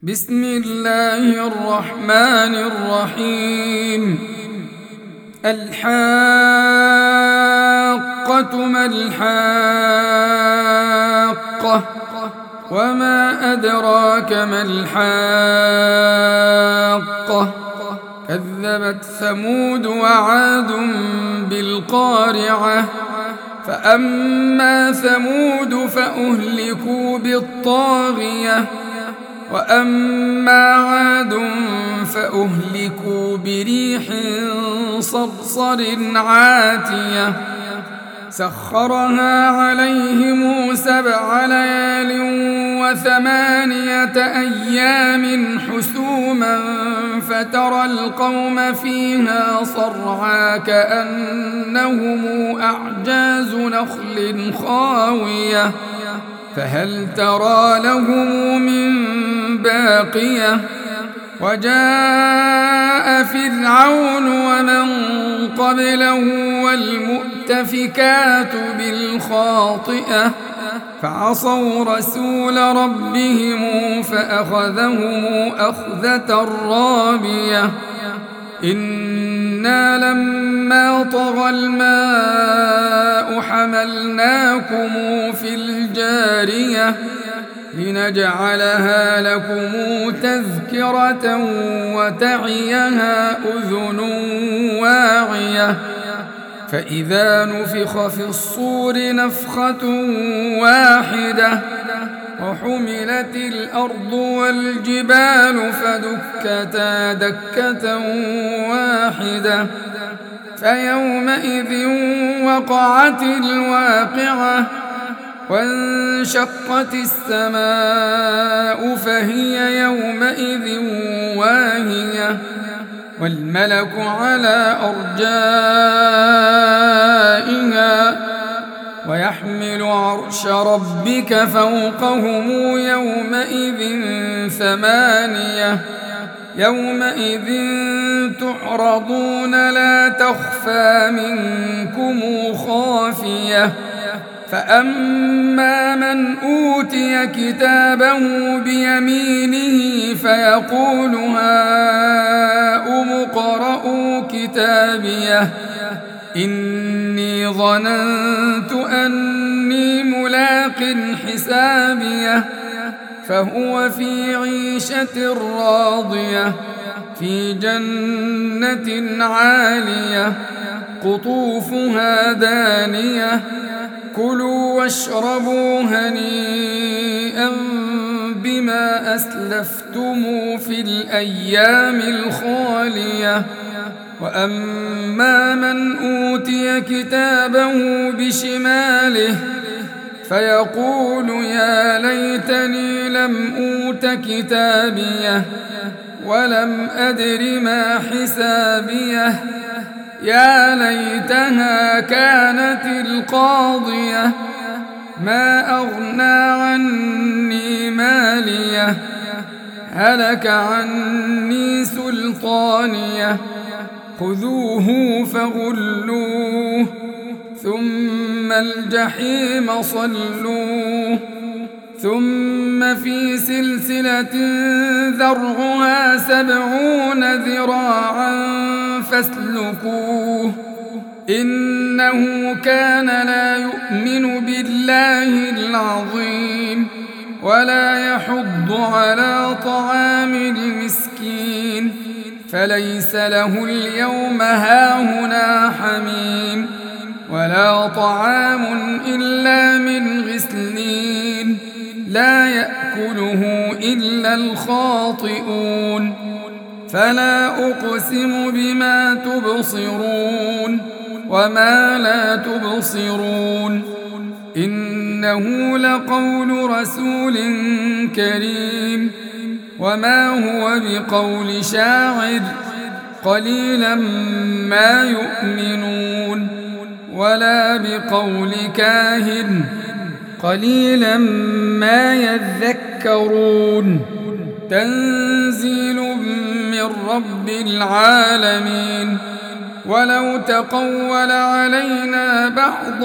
بسم الله الرحمن الرحيم. الحاقة ما الحاقة وما أدراك ما الحاقة كذبت ثمود وعاد بالقارعة فأما ثمود فأهلكوا بالطاغية وأما عاد فأهلكوا بريح صرصر عاتية سخرها عليهم 7 ليال و8 أيام حسوما فترى القوم فيها صرعى كأنهم أعجاز نخل خاوية فهل ترى لهم من باقية وجاء فرعون ومن قبله والمؤتفكات بالخاطئة فعصوا رسول ربهم فأخذهم أخذة رابية إنا لما طغى الماء حملناكم في الجارية لنجعلها لكم تذكرة وتعيها أذن واعية فإذا نفخ في الصور نفخة واحدة وحملت الأرض والجبال فدكتا دكة واحدة فيومئذ وقعت الواقعة وانشقت السماء فهي يومئذ واهية والملك على أرجائها ويحمل عرش ربك فوقهم يومئذ 8 يومئذ تعرضون لا تخفى منكم خافية فأما من أوتي كتابه بيمينه فيقول هاؤم اقرءوا كتابيه إني ظننت أني ملاق حسابيه فهو في عيشة راضية في جنة عالية قطوفها دانية كلوا واشربوا هنيئا بما أسلفتم في الأيام الخالية وأما من أوتي كتابه بشماله فيقول يا ليتني لم أوت كتابيه ولم أدر ما حسابيه يا ليتها كانت القاضية ما أغنى عني ماليه هلك عني سلطانيه خذوه فغلوه ثم الجحيم صلوه ثم في سلسلة ذرعها 70 ذراعا فاسلكوه إنه كان لا يؤمن بالله العظيم ولا يحض على طعام المسكين فليس له اليوم هاهنا حميم ولا طعام إلا من غسلين لا يأكله إلا الخاطئون فلا أقسم بما تبصرون وما لا تبصرون إنه لقول رسول كريم وما هو بقول شاعر قليلا ما يؤمنون ولا بقول كاهن قليلا ما يذكرون تنزيل من رب العالمين ولو تقول علينا بعض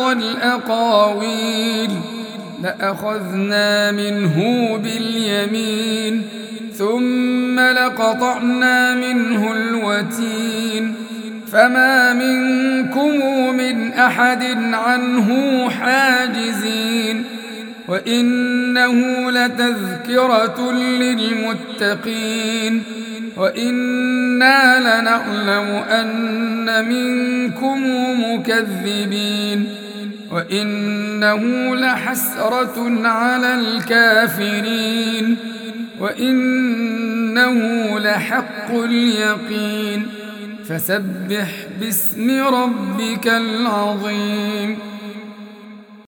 الأقاويل لأخذنا منه باليمين ثم لقطعنا منه الوتين فما منكم من أحد عنه حاجزين وإنه لتذكرة للمتقين وإنا لنعلم أن منكم مكذبين وإنه لحسرة على الكافرين وإنه لحق اليقين فسبح باسم ربك العظيم